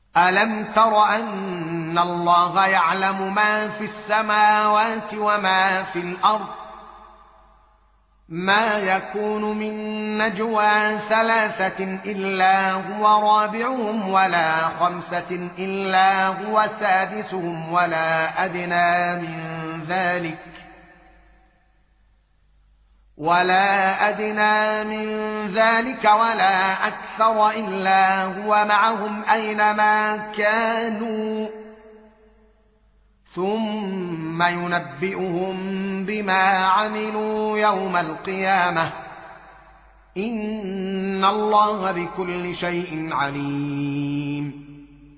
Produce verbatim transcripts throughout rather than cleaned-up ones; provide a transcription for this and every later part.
ألم تر أن الله يعلم ما في السماوات وما في الأرض ما يكون من نجوى ثلاثة إلا هو رابعهم ولا خمسة إلا هو سادسهم ولا أدنى من ذلك ولا أدنى من ذلك ولا أكثر إلا هو معهم أينما كانوا ثم ينبئهم بما عملوا يوم القيامة إن الله بكل شيء عليم.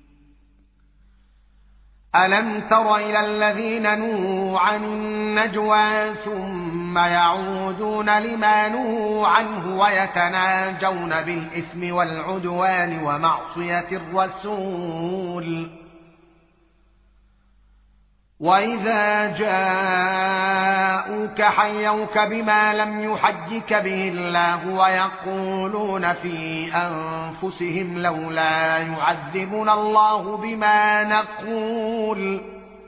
ألم تر إلى الذين نهوا عن النجوى ثم يعودون لما نهوا عنه ويتناجون بالإثم والعدوان ومعصية الرسول وإذا جاءوك حيوك بما لم يحيك به الله ويقولون في أنفسهم لولا يعذبنا الله بما نقول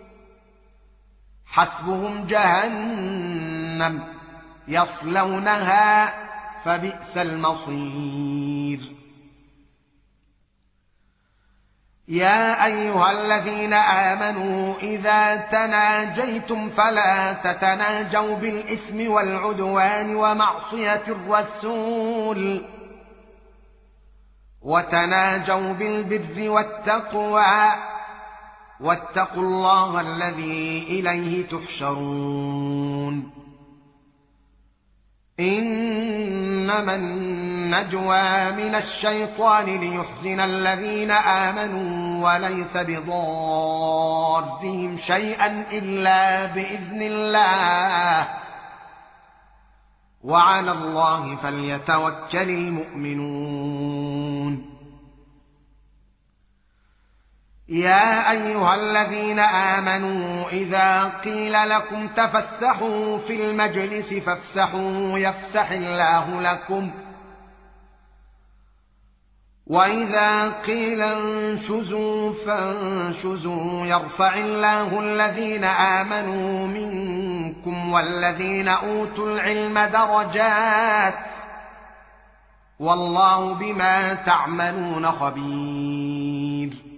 حسبهم جهنم يصلونها فبئس المصير. يا أيها الذين آمنوا إذا تناجيتم فلا تتناجوا بالإثم والعدوان ومعصية الرسول وتناجوا بالبر والتقوى واتقوا الله الذي إليه تحشرون. إنما النجوى من الشيطان ليحزن الذين آمنوا وليس بضارهم شيئا إلا بإذن الله وعلى الله فليتوكل المؤمنون. يا أيها الذين آمنوا إذا قيل لكم تفسحوا في المجلس فافسحوا يفسح الله لكم وإذا قيل انشزوا فانشزوا يرفع الله الذين آمنوا منكم والذين أوتوا العلم درجات والله بما تعملون خبير.